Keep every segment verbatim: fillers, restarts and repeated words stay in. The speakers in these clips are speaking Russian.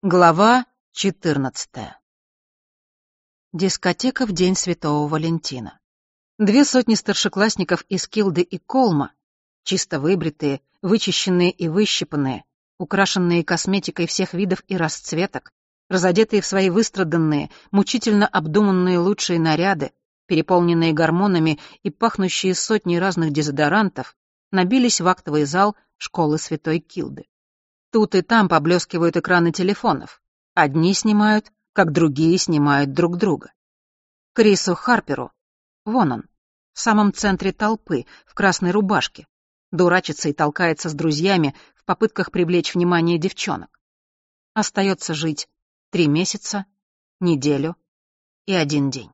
Глава четырнадцатая. Дискотека в день Святого Валентина. Две сотни старшеклассников из Килды и Колма, чисто выбритые, вычищенные и выщипанные, украшенные косметикой всех видов и расцветок, разодетые в свои выстраданные, мучительно обдуманные лучшие наряды, переполненные гормонами и пахнущие сотней разных дезодорантов, набились в актовый зал школы Святой Килды. Тут и там поблескивают экраны телефонов. Одни снимают, как другие снимают друг друга. Крису Харперу, вон он, в самом центре толпы, в красной рубашке, дурачится и толкается с друзьями в попытках привлечь внимание девчонок. Остается жить три месяца, неделю и один день.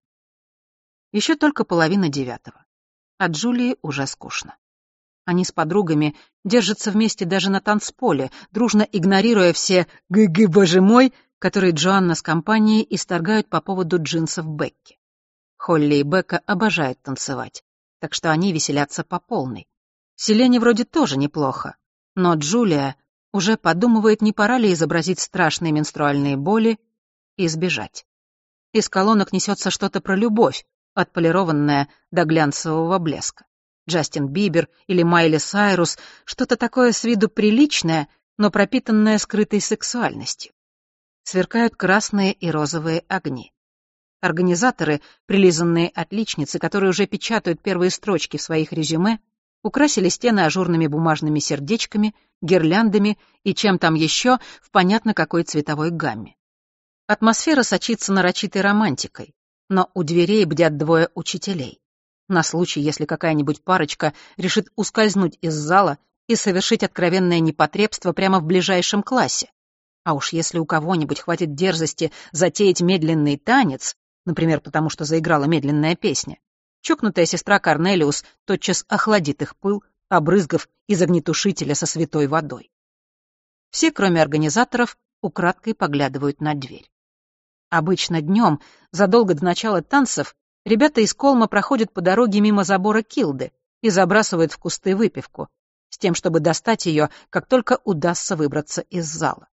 Еще только половина девятого. А Джулии уже скучно. Они с подругами держатся вместе даже на танцполе, дружно игнорируя все «гы-гы, боже мой», которые Джоанна с компанией исторгают по поводу джинсов Бекки. Холли и Бекка обожают танцевать, так что они веселятся по полной. Селене вроде тоже неплохо, но Джулия уже подумывает, не пора ли изобразить страшные менструальные боли и сбежать. Из колонок несется что-то про любовь, отполированное до глянцевого блеска. Джастин Бибер или Майли Сайрус, что-то такое с виду приличное, но пропитанное скрытой сексуальностью. Сверкают красные и розовые огни. Организаторы, прилизанные отличницы, которые уже печатают первые строчки в своих резюме, украсили стены ажурными бумажными сердечками, гирляндами и чем там еще в понятно какой цветовой гамме. Атмосфера сочится нарочитой романтикой, но у дверей бдят двое учителей. На случай, если какая-нибудь парочка решит ускользнуть из зала и совершить откровенное непотребство прямо в ближайшем классе. А уж если у кого-нибудь хватит дерзости затеять медленный танец, например, потому что заиграла медленная песня, чокнутая сестра Корнелиус тотчас охладит их пыл, обрызгав из огнетушителя со святой водой. Все, кроме организаторов, украдкой поглядывают на дверь. Обычно днем, задолго до начала танцев, ребята из Колма проходят по дороге мимо забора Килды и забрасывают в кусты выпивку, с тем, чтобы достать ее, как только удастся выбраться из зала.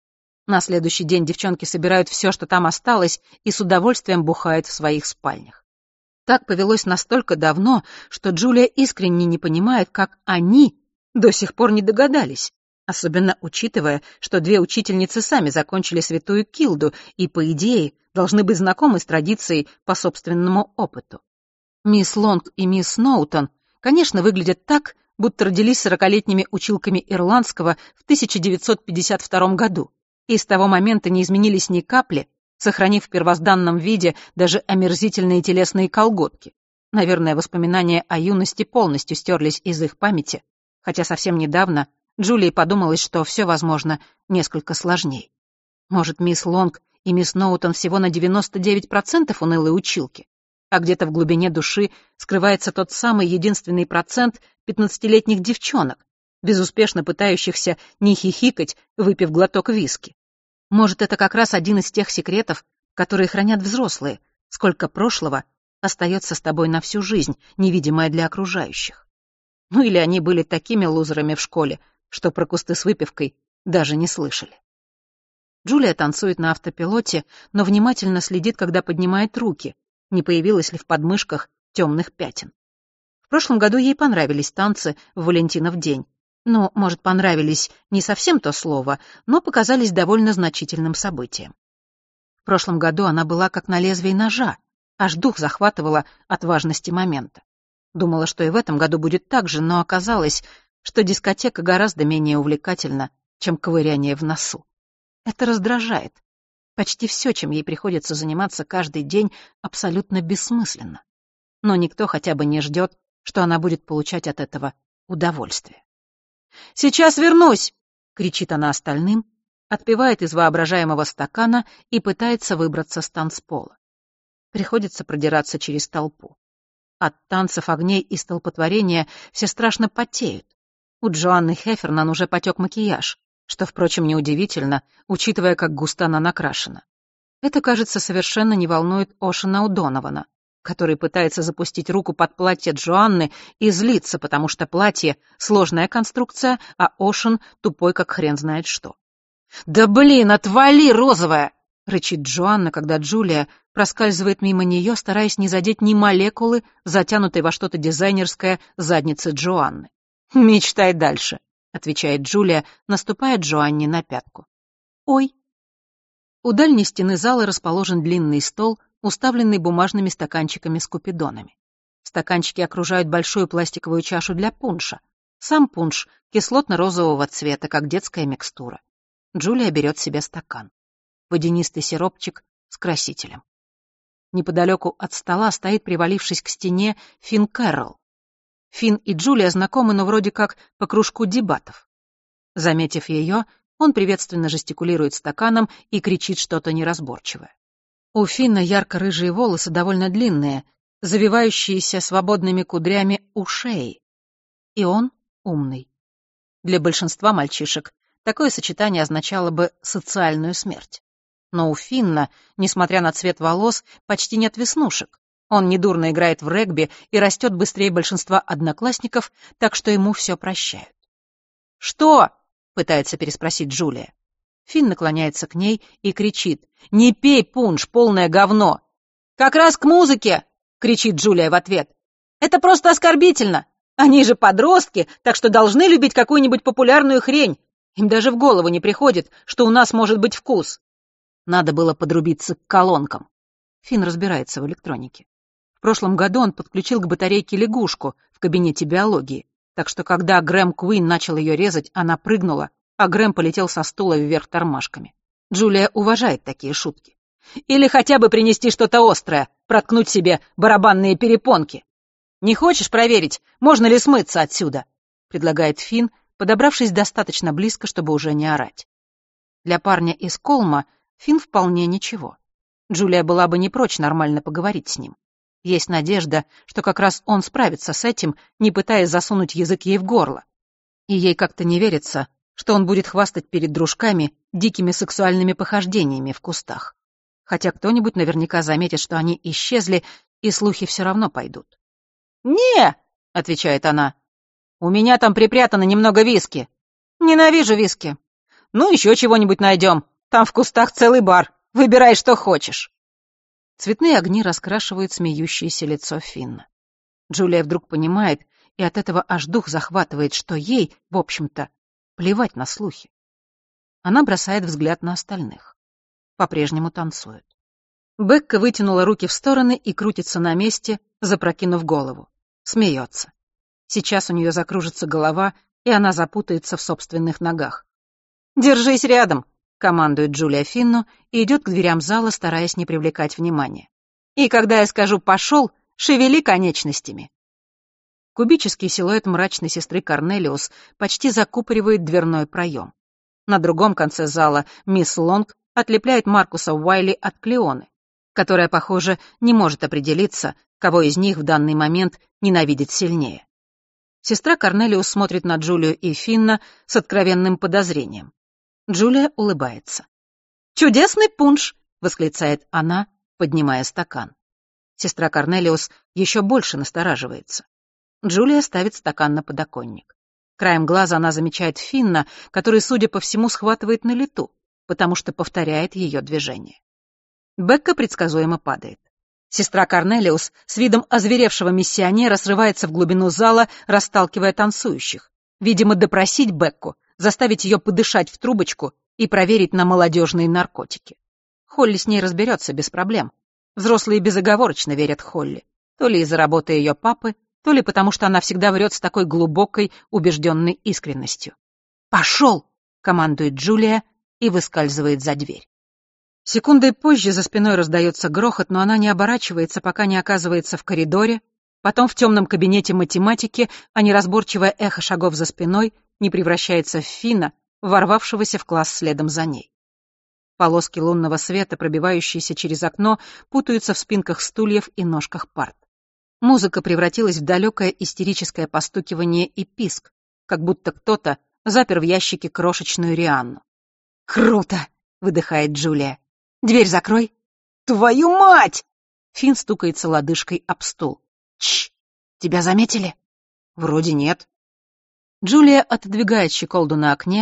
На следующий день девчонки собирают все, что там осталось, и с удовольствием бухают в своих спальнях. Так повелось настолько давно, что Джулия искренне не понимает, как они до сих пор не догадались, особенно учитывая, что две учительницы сами закончили Святую Килду и, по идее, должны быть знакомы с традицией по собственному опыту. Мисс Лонг и мисс Сноутон, конечно, выглядят так, будто родились сорокалетними училками ирландского в тысяча девятьсот пятьдесят втором году, и с того момента не изменились ни капли, сохранив в первозданном виде даже омерзительные телесные колготки. Наверное, воспоминания о юности полностью стерлись из их памяти, хотя совсем недавно Джулии подумалось, что все, возможно, несколько сложней. Может, мисс Лонг и мисс Сноутон всего на девяносто девять процентов унылые училки, а где-то в глубине души скрывается тот самый единственный процент пятнадцатилетних девчонок, безуспешно пытающихся не хихикать, выпив глоток виски. Может, это как раз один из тех секретов, которые хранят взрослые, сколько прошлого остается с тобой на всю жизнь, невидимое для окружающих. Ну или они были такими лузерами в школе, что про кусты с выпивкой даже не слышали. Джулия танцует на автопилоте, но внимательно следит, когда поднимает руки, не появилось ли в подмышках темных пятен. В прошлом году ей понравились танцы в Валентинов день. Ну, может, понравились не совсем то слово, но показались довольно значительным событием. В прошлом году она была как на лезвии ножа, аж дух захватывала от важности момента. Думала, что и в этом году будет так же, но оказалось, что дискотека гораздо менее увлекательна, чем ковыряние в носу. Это раздражает. Почти все, чем ей приходится заниматься каждый день, абсолютно бессмысленно. Но никто хотя бы не ждет, что она будет получать от этого удовольствие. «Сейчас вернусь!» — кричит она остальным, отпивает из воображаемого стакана и пытается выбраться с танцпола. Приходится продираться через толпу. От танцев, огней и столпотворения все страшно потеют. У Джоанны Хеффернан уже потек макияж, что, впрочем, неудивительно, учитывая, как густо она накрашена. Это, кажется, совершенно не волнует Ошена Удонована, который пытается запустить руку под платье Джоанны и злится, потому что платье — сложная конструкция, а Ошен тупой, как хрен знает что. «Да блин, отвали, розовая!» — рычит Джоанна, когда Джулия проскальзывает мимо нее, стараясь не задеть ни молекулы, затянутой во что-то дизайнерское задницы Джоанны. «Мечтай дальше», — отвечает Джулия, наступая Джоанне на пятку. «Ой». У дальней стены зала расположен длинный стол, уставленный бумажными стаканчиками с купидонами. Стаканчики окружают большую пластиковую чашу для пунша. Сам пунш кислотно-розового цвета, как детская микстура. Джулия берет себе стакан. Водянистый сиропчик с красителем. Неподалеку от стола стоит, привалившись к стене, Финн Кэрролл. Финн и Джулия знакомы, но вроде как по кружку дебатов. Заметив ее, он приветственно жестикулирует стаканом и кричит что-то неразборчивое. У Финна ярко-рыжие волосы довольно длинные, завивающиеся свободными кудрями у шеи. И он умный. Для большинства мальчишек такое сочетание означало бы социальную смерть. Но у Финна, несмотря на цвет волос, почти нет веснушек. Он недурно играет в регби и растет быстрее большинства одноклассников, так что ему все прощают. «Что?» — пытается переспросить Джулия. Финн наклоняется к ней и кричит: «Не пей пунш, полное говно!» «Как раз к музыке!» — кричит Джулия в ответ. «Это просто оскорбительно! Они же подростки, так что должны любить какую-нибудь популярную хрень. Им даже в голову не приходит, что у нас может быть вкус». Надо было подрубиться к колонкам. Финн разбирается в электронике. В прошлом году он подключил к батарейке лягушку в кабинете биологии, так что когда Грэм Куин начал ее резать, она прыгнула, а Грэм полетел со стула вверх тормашками. Джулия уважает такие шутки. Или хотя бы принести что-то острое, проткнуть себе барабанные перепонки. «Не хочешь проверить, можно ли смыться отсюда?» — предлагает Финн, подобравшись достаточно близко, чтобы уже не орать. Для парня из Колма Финн вполне ничего. Джулия была бы не прочь нормально поговорить с ним. Есть надежда, что как раз он справится с этим, не пытаясь засунуть язык ей в горло. И ей как-то не верится, что он будет хвастать перед дружками дикими сексуальными похождениями в кустах. Хотя кто-нибудь наверняка заметит, что они исчезли, и слухи все равно пойдут. «Не!» — отвечает она. «У меня там припрятано немного виски. Ненавижу виски. Ну, еще чего-нибудь найдем. Там в кустах целый бар. Выбирай, что хочешь». Цветные огни раскрашивают смеющееся лицо Финна. Джулия вдруг понимает, и от этого аж дух захватывает, что ей, в общем-то, плевать на слухи. Она бросает взгляд на остальных. По-прежнему танцуют. Бекка вытянула руки в стороны и крутится на месте, запрокинув голову. Смеется. Сейчас у нее закружится голова, и она запутается в собственных ногах. «Держись рядом!» — командует Джулия Финну и идет к дверям зала, стараясь не привлекать внимания. «И когда я скажу «пошел», шевели конечностями». Кубический силуэт мрачной сестры Корнелиус почти закупоривает дверной проем. На другом конце зала мисс Лонг отлепляет Маркуса Уайли от Клеоны, которая, похоже, не может определиться, кого из них в данный момент ненавидит сильнее. Сестра Корнелиус смотрит на Джулию и Финна с откровенным подозрением. Джулия улыбается. «Чудесный пунш!» — восклицает она, поднимая стакан. Сестра Корнелиус еще больше настораживается. Джулия ставит стакан на подоконник. Краем глаза она замечает Финна, который, судя по всему, схватывает на лету, потому что повторяет ее движение. Бекка предсказуемо падает. Сестра Корнелиус с видом озверевшего миссионера срывается в глубину зала, расталкивая танцующих. Видимо, допросить Бекку, заставить ее подышать в трубочку и проверить на молодежные наркотики. Холли с ней разберется без проблем. Взрослые безоговорочно верят Холли. То ли из-за работы ее папы, то ли потому, что она всегда врет с такой глубокой, убежденной искренностью. «Пошел!» — командует Джулия и выскальзывает за дверь. Секундой позже за спиной раздается грохот, но она не оборачивается, пока не оказывается в коридоре, потом в темном кабинете математики, а неразборчивое эхо шагов за спиной не превращается в Финна, ворвавшегося в класс следом за ней. Полоски лунного света, пробивающиеся через окно, путаются в спинках стульев и ножках парт. Музыка превратилась в далекое истерическое постукивание и писк, как будто кто-то запер в ящике крошечную Рианну. «Круто!» — выдыхает Джулия. «Дверь закрой!» «Твою мать!» Финн стукается лодыжкой об стул. «Чш! Тебя заметили?» «Вроде нет». Джулия отодвигает щеколду на окне,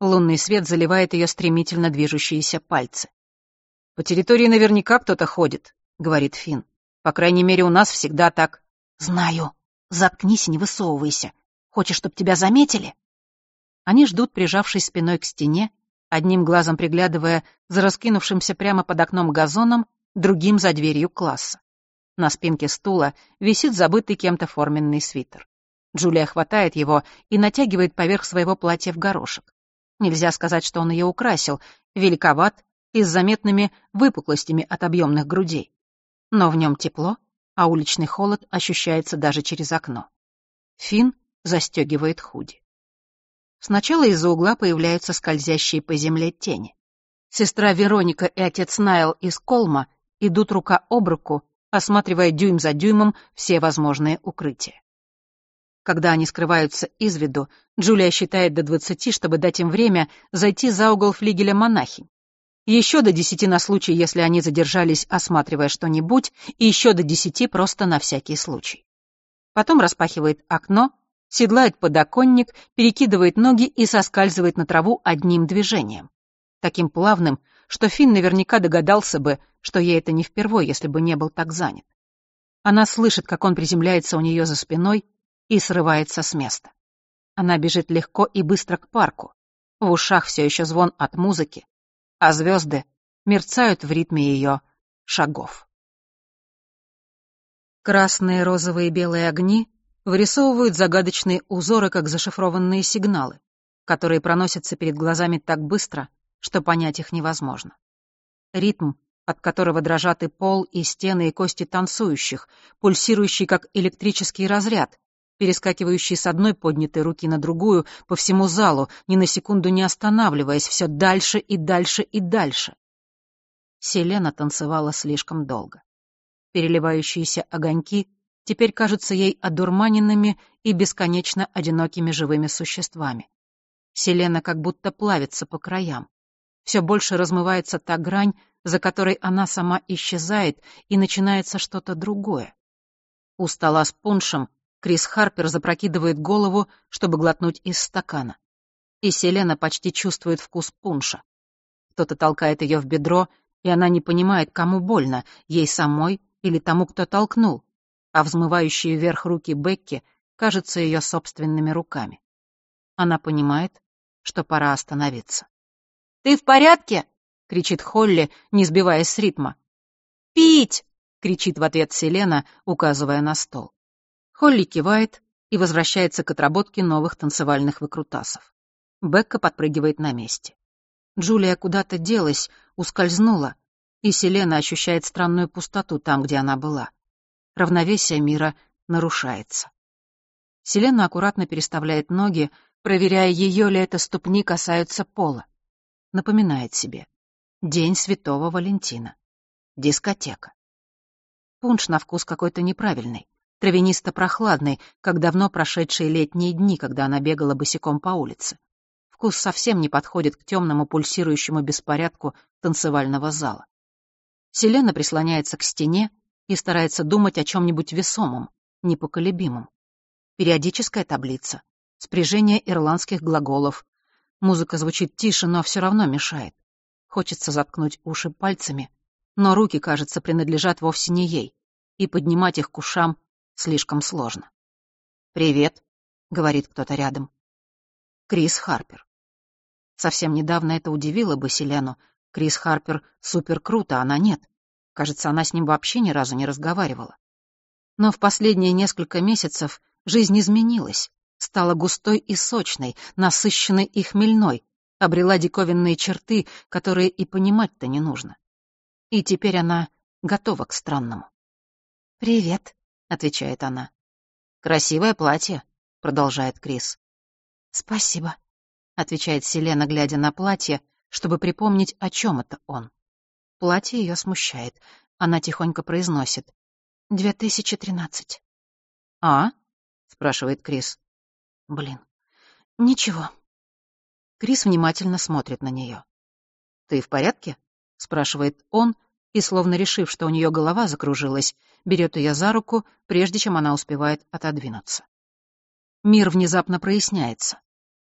Лунный свет заливает ее стремительно движущиеся пальцы. «По территории наверняка кто-то ходит», — говорит Финн. «По крайней мере, у нас всегда так». «Знаю. Заткнись и не высовывайся. Хочешь, чтобы тебя заметили?» Они ждут, прижавшись спиной к стене, одним глазом приглядывая за раскинувшимся прямо под окном газоном, другим за дверью класса. На спинке стула висит забытый кем-то форменный свитер. Джулия хватает его и натягивает поверх своего платья в горошек. Нельзя сказать, что он ее украсил, великоват и с заметными выпуклостями от объемных грудей. Но в нем тепло, а уличный холод ощущается даже через окно. Финн застегивает худи. Сначала из-за угла появляются скользящие по земле тени. Сестра Вероника и отец Найл из Колма идут рука об руку, осматривая дюйм за дюймом все возможные укрытия. Когда они скрываются из виду, Джулия считает до двадцати, чтобы дать им время зайти за угол флигеля монахинь. Еще до десяти на случай, если они задержались, осматривая что-нибудь, и еще до десяти просто на всякий случай. Потом распахивает окно, седлает подоконник, перекидывает ноги и соскальзывает на траву одним движением. Таким плавным, что Финн наверняка догадался бы, что ей это не впервой, если бы не был так занят. Она слышит, как он приземляется у нее за спиной и срывается с места. Она бежит легко и быстро к парку. В ушах все еще звон от музыки, а звезды мерцают в ритме ее шагов. Красные, розовые и белые огни вырисовывают загадочные узоры, как зашифрованные сигналы, которые проносятся перед глазами так быстро, что понять их невозможно. Ритм, от которого дрожат и пол, и стены, и кости танцующих, пульсирующий, как электрический разряд, перескакивающий с одной поднятой руки на другую по всему залу, ни на секунду не останавливаясь, все дальше и дальше и дальше. Селена танцевала слишком долго. Переливающиеся огоньки теперь кажутся ей одурманенными и бесконечно одинокими живыми существами. Селена как будто плавится по краям. Все больше размывается та грань, за которой она сама исчезает, и начинается что-то другое. У стола с пуншем Крис Харпер запрокидывает голову, чтобы глотнуть из стакана. И Селена почти чувствует вкус пунша. Кто-то толкает ее в бедро, и она не понимает, кому больно, ей самой или тому, кто толкнул, а взмывающие вверх руки Бекки кажутся ее собственными руками. Она понимает, что пора остановиться. «Ты в порядке?» — кричит Холли, не сбиваясь с ритма. «Пить!» — кричит в ответ Селена, указывая на стол. Холли кивает и возвращается к отработке новых танцевальных выкрутасов. Бекка подпрыгивает на месте. Джулия куда-то делась, ускользнула, и Селена ощущает странную пустоту там, где она была. Равновесие мира нарушается. Селена аккуратно переставляет ноги, проверяя, ее ли это ступни касаются пола. Напоминает себе. День Святого Валентина. Дискотека. Пунш на вкус какой-то неправильный, травянисто-прохладный, как давно прошедшие летние дни, когда она бегала босиком по улице. Вкус совсем не подходит к темному пульсирующему беспорядку танцевального зала. Селена прислоняется к стене и старается думать о чем-нибудь весомом, непоколебимом. Периодическая таблица, спряжение ирландских глаголов. Музыка звучит тише, но все равно мешает. Хочется заткнуть уши пальцами, но руки, кажется, принадлежат вовсе не ей, и поднимать их к ушам слишком сложно. «Привет», — говорит кто-то рядом. Крис Харпер. Совсем недавно это удивило бы Селену. Крис Харпер супер круто, а она нет. Кажется, она с ним вообще ни разу не разговаривала. Но в последние несколько месяцев жизнь изменилась, стала густой и сочной, насыщенной и хмельной, обрела диковинные черты, которые и понимать-то не нужно. И теперь она готова к странному. «Привет», — отвечает она. «Красивое платье», — продолжает Крис. «Спасибо», — отвечает Селена, глядя на платье, чтобы припомнить, о чем это он. Платье ее смущает. Она тихонько произносит. «Две тысячи тринадцать». «А?» — спрашивает Крис. «Блин, ничего». Крис внимательно смотрит на нее. «Ты в порядке?» — спрашивает он, и, словно решив, что у нее голова закружилась, берет ее за руку, прежде чем она успевает отодвинуться. Мир внезапно проясняется.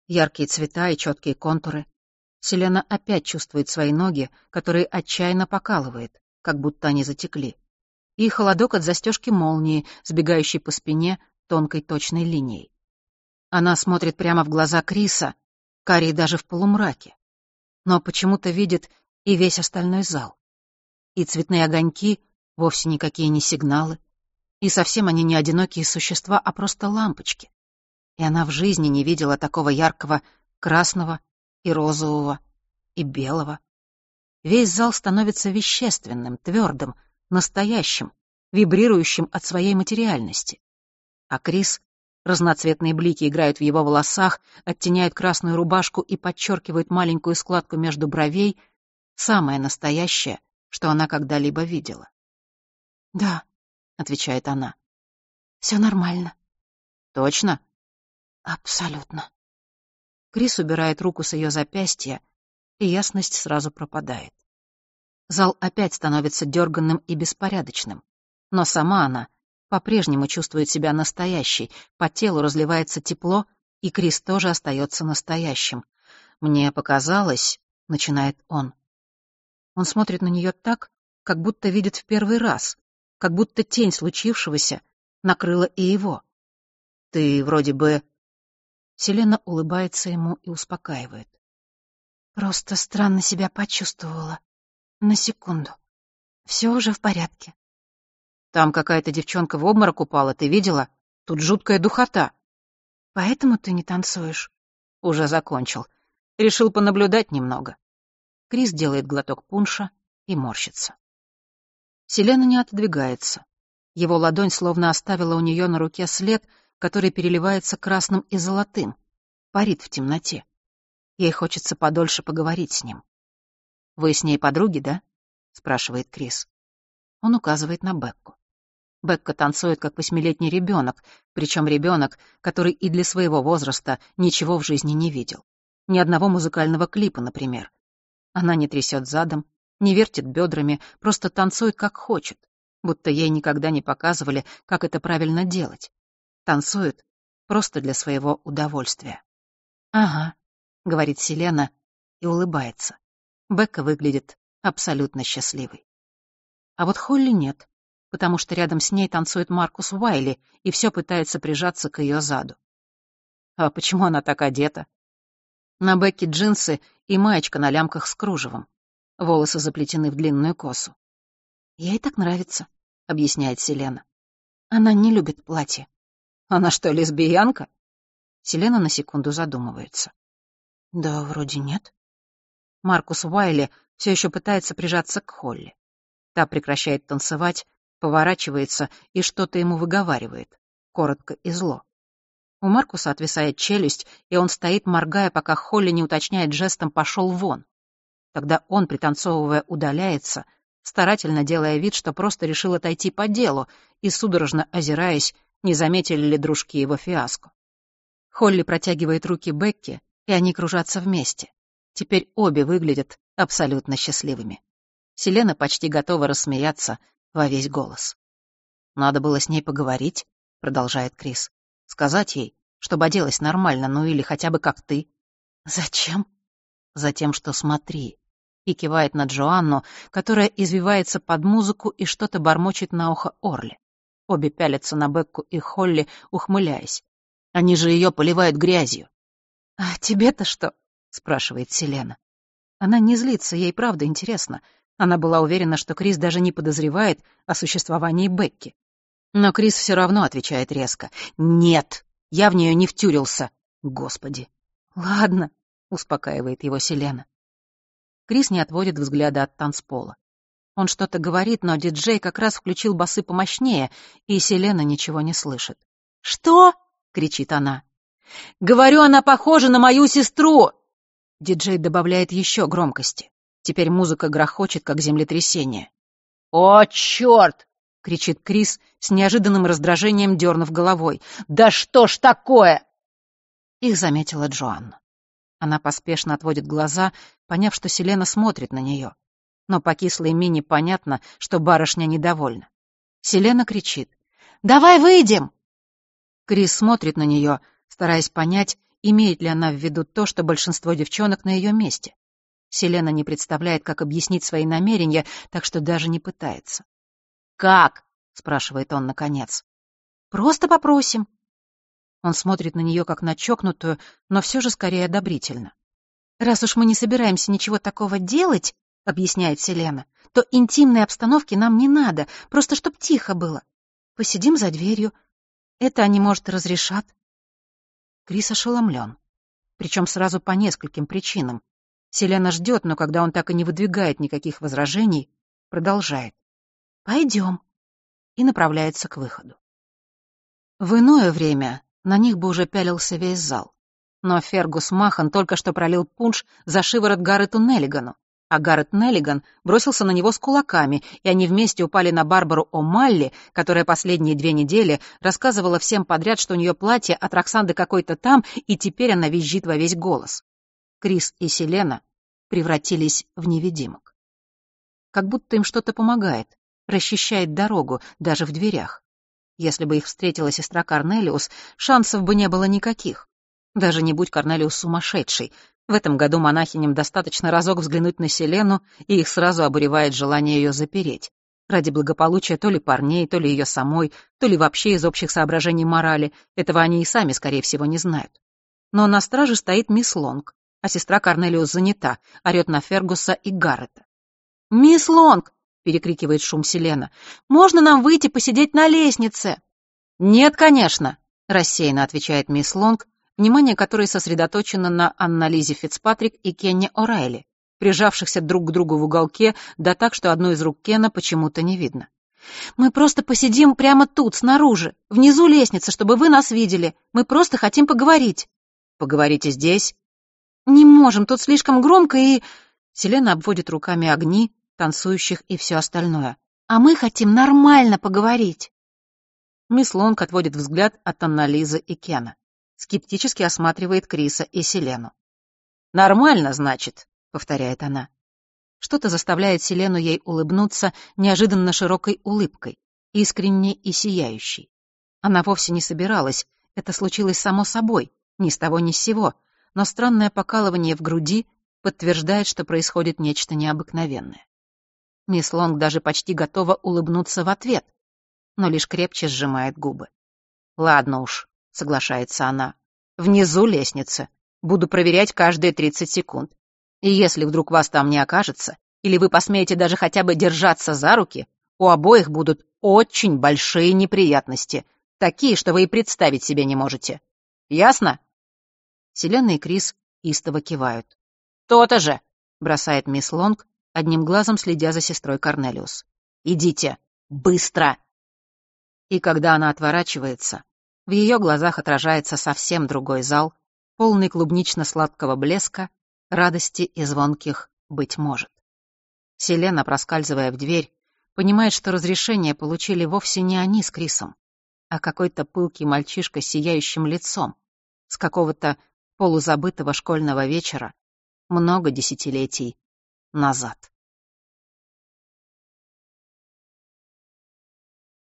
Яркие цвета и четкие контуры. Селена опять чувствует свои ноги, которые отчаянно покалывает, как будто они затекли. И холодок от застежки молнии, сбегающей по спине тонкой точной линией. Она смотрит прямо в глаза Криса, карие даже в полумраке, но почему-то видит и весь остальной зал. И цветные огоньки вовсе никакие не сигналы, и совсем они не одинокие существа, а просто лампочки. И она в жизни не видела такого яркого красного и розового и белого. Весь зал становится вещественным, твердым, настоящим, вибрирующим от своей материальности. А Крис, разноцветные блики играют в его волосах, оттеняют красную рубашку и подчеркивают маленькую складку между бровей, самое настоящее, что она когда-либо видела. «Да», — отвечает она, — «все нормально». «Точно?» «Абсолютно». Крис убирает руку с ее запястья, и ясность сразу пропадает. Зал опять становится дерганным и беспорядочным, но сама она по-прежнему чувствует себя настоящей, по телу разливается тепло, и Крис тоже остается настоящим. «Мне показалось», — начинает он. Он смотрит на нее так, как будто видит в первый раз, как будто тень случившегося накрыла и его. «Ты вроде бы...» Селена улыбается ему и успокаивает. «Просто странно себя почувствовала. На секунду. Все уже в порядке». «Там какая-то девчонка в обморок упала, ты видела? Тут жуткая духота». «Поэтому ты не танцуешь?» «Уже закончил. Решил понаблюдать немного». Крис делает глоток пунша и морщится. Селена не отодвигается. Его ладонь словно оставила у нее на руке след, который переливается красным и золотым, парит в темноте. Ей хочется подольше поговорить с ним. «Вы с ней подруги, да?» — спрашивает Крис. Он указывает на Бекку. Бекка танцует, как восьмилетний ребенок, причем ребенок, который и для своего возраста ничего в жизни не видел. Ни одного музыкального клипа, например. Она не трясет задом, не вертит бедрами, просто танцует, как хочет, будто ей никогда не показывали, как это правильно делать. Танцует просто для своего удовольствия. «Ага», — говорит Селена и улыбается. Бекка выглядит абсолютно счастливой. А вот Холли нет, потому что рядом с ней танцует Маркус Уайли и все пытается прижаться к ее заду. А почему она так одета? На Бекке джинсы и маечка на лямках с кружевом. Волосы заплетены в длинную косу. «Ей так нравится», — объясняет Селена. «Она не любит платье». «Она что, лесбиянка?» Селена на секунду задумывается. «Да, вроде нет». Маркус Уайли все еще пытается прижаться к Холли. Та прекращает танцевать, поворачивается и что-то ему выговаривает, коротко и зло. У Маркуса отвисает челюсть, и он стоит, моргая, пока Холли не уточняет жестом «пошел вон». Тогда он, пританцовывая, удаляется, старательно делая вид, что просто решил отойти по делу, и судорожно озираясь, не заметили ли дружки его фиаско. Холли протягивает руки Бекке, и они кружатся вместе. Теперь обе выглядят абсолютно счастливыми. Селена почти готова рассмеяться во весь голос. «Надо было с ней поговорить», — продолжает Крис. «Сказать ей, чтобы оделась нормально, ну или хотя бы как ты». «Зачем?» «Затем, что смотри», и кивает на Джоанну, которая извивается под музыку и что-то бормочет на ухо Орли. Обе пялятся на Бекку и Холли, ухмыляясь. Они же ее поливают грязью. «А тебе-то что?» — спрашивает Селена. Она не злится, ей правда интересно. Она была уверена, что Крис даже не подозревает о существовании Бекки. Но Крис все равно отвечает резко. «Нет, я в нее не втюрился. Господи». «Ладно», — успокаивает его Селена. Крис не отводит взгляда от танцпола. Он что-то говорит, но диджей как раз включил басы помощнее, и Селена ничего не слышит. «Что?» — кричит она. «Говорю, она похожа на мою сестру!» Диджей добавляет еще громкости. Теперь музыка грохочет, как землетрясение. «О, черт!» — кричит Крис, с неожиданным раздражением дернув головой. «Да что ж такое?» Их заметила Джоанна. Она поспешно отводит глаза, поняв, что Селена смотрит на нее. Но по кислой мине понятно, что барышня недовольна. Селена кричит. «Давай выйдем!» Крис смотрит на нее, стараясь понять, имеет ли она в виду то, что большинство девчонок на ее месте. Селена не представляет, как объяснить свои намерения, так что даже не пытается. «Как?» — спрашивает он наконец. «Просто попросим». Он смотрит на нее как на чокнутую, но все же скорее одобрительно. «Раз уж мы не собираемся ничего такого делать, — объясняет Селена, — то интимной обстановки нам не надо, просто чтоб тихо было. Посидим за дверью. Это они, может, разрешат». Крис ошеломлен. Причем сразу по нескольким причинам. Селена ждет, но когда он так и не выдвигает никаких возражений, продолжает. «Пойдем», и направляется к выходу. В иное время на них бы уже пялился весь зал. Но Фергус Махан только что пролил пунш за шиворот Гаррету Неллигану, а Гаррет Неллиган бросился на него с кулаками, и они вместе упали на Барбару О'Малли, которая последние две недели рассказывала всем подряд, что у нее платье от Роксанды какой-то там, и теперь она визжит во весь голос. Крис и Селена превратились в невидимок. Как будто им что-то помогает, расчищает дорогу даже в дверях. Если бы их встретила сестра Корнелиус, шансов бы не было никаких. Даже не будь Корнелиус сумасшедшей. В этом году монахиням достаточно разок взглянуть на Селену, и их сразу обуревает желание ее запереть. Ради благополучия то ли парней, то ли ее самой, то ли вообще из общих соображений морали. Этого они и сами, скорее всего, не знают. Но на страже стоит мисс Лонг, а сестра Корнелиус занята, орет на Фергуса и Гаррета. «Мисс Лонг!» — перекрикивает шум Селена. «Можно нам выйти посидеть на лестнице?» «Нет, конечно», — рассеянно отвечает мисс Лонг, внимание которой сосредоточено на Анна-Лизе Фицпатрик и Кенне О'Райли, прижавшихся друг к другу в уголке, да так, что одной из рук Кена почему-то не видно. «Мы просто посидим прямо тут, снаружи, внизу лестницы, чтобы вы нас видели. Мы просто хотим поговорить». «Поговорите здесь?» «Не можем, тут слишком громко и...» Селена обводит руками огни, танцующих и все остальное. «А мы хотим нормально поговорить». Мисс Лонг отводит взгляд от Анна-Лизы и Кена. Скептически осматривает Криса и Селену. «Нормально, значит», — повторяет она. Что-то заставляет Селену ей улыбнуться неожиданно широкой улыбкой, искренней и сияющей. Она вовсе не собиралась, это случилось само собой, ни с того ни с сего, но странное покалывание в груди подтверждает, что происходит нечто необыкновенное. Мисс Лонг даже почти готова улыбнуться в ответ, но лишь крепче сжимает губы. «Ладно уж», — соглашается она, — «внизу лестницы. Буду проверять каждые тридцать секунд. И если вдруг вас там не окажется, или вы посмеете даже хотя бы держаться за руки, у обоих будут очень большие неприятности, такие, что вы и представить себе не можете. Ясно?» Селена и Крис истово кивают. «То-то же», — бросает мисс Лонг, одним глазом следя за сестрой Корнелиус. «Идите, быстро!» И когда она отворачивается, в ее глазах отражается совсем другой зал, полный клубнично-сладкого блеска, радости и звонких «быть может». Селена, проскальзывая в дверь, понимает, что разрешение получили вовсе не они с Крисом, а какой-то пылкий мальчишка с сияющим лицом, с какого-то полузабытого школьного вечера много десятилетий назад.